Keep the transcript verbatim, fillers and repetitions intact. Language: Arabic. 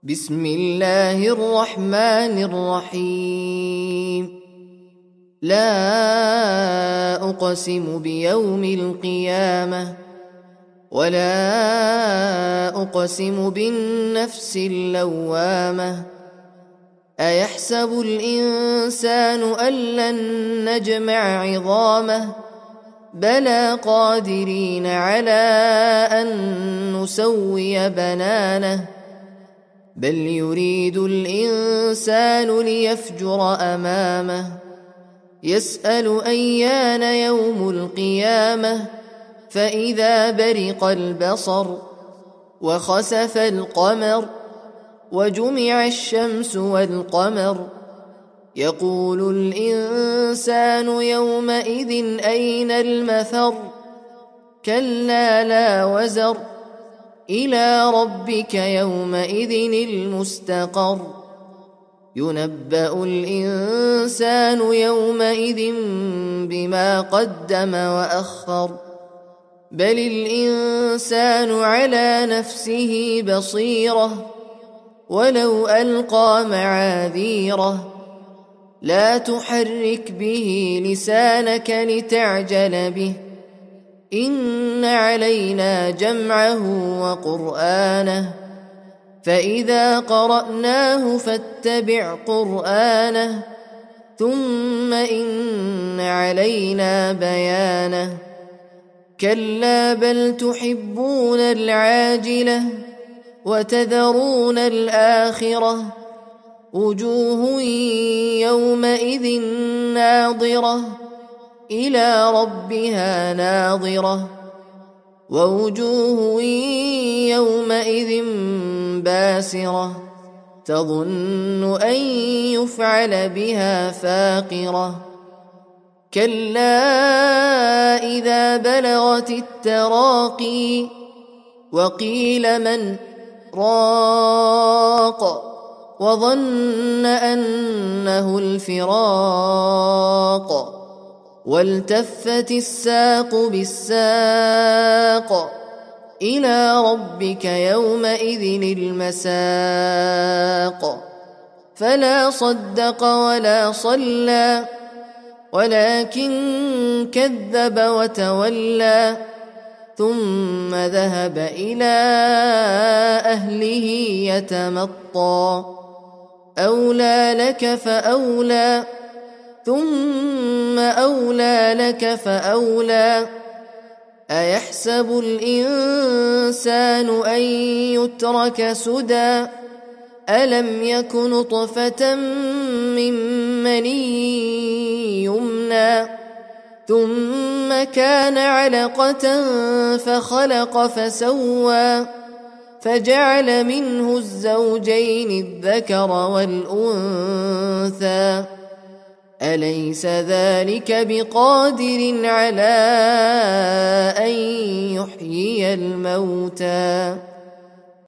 بسم الله الرحمن الرحيم. لا أقسم بيوم القيامة ولا أقسم بالنفس اللوامة. أيحسب الإنسان أن لن نجمع عظامه بلى قادرين على أن نسوي بنانه بل يريد الإنسان ليفجر أمامه يسأل أيان يوم القيامة فإذا برق البصر وخسف القمر وجمع الشمس والقمر يقول الإنسان يومئذ أين المفر كلا لا وزر إلى ربك يومئذ المستقر ينبأ الإنسان يومئذ بما قدم وأخر بل الإنسان على نفسه بصيرة ولو ألقى معاذيره لا تحرك به لسانك لتعجل به إن علينا جمعه وقرآنه فإذا قرأناه فاتبع قرآنه ثم إن علينا بيانه كلا بل تحبون العاجلة وتذرون الآخرة وجوه يومئذ ناظرة إلى ربها ناظرة ووجوه يومئذ باسرة تظن أن يفعل بها فاقرة كلا إذا بلغت التراقي وقيل من راق وظن أنه الفراق والتفت الساق بالساق إلى ربك يومئذ المساق فلا صدق ولا صلى ولكن كذب وتولى ثم ذهب إلى أهله يتمطى أولى لك فأولى ثم أولى لك فأولى أيحسب الإنسان أن يترك سدى ألم يك نطفة من مني يمنى ثم كان علقة فخلق فسوى فجعل منه الزوجين الذكر والأنثى أليس ذلك بقادر على أن يحيي الموتى